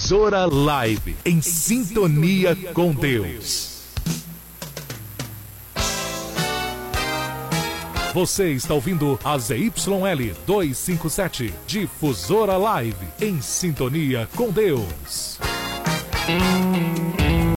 Difusora Live, em sintonia com Deus. Você está ouvindo a ZYL 257, Difusora Live, em sintonia com Deus.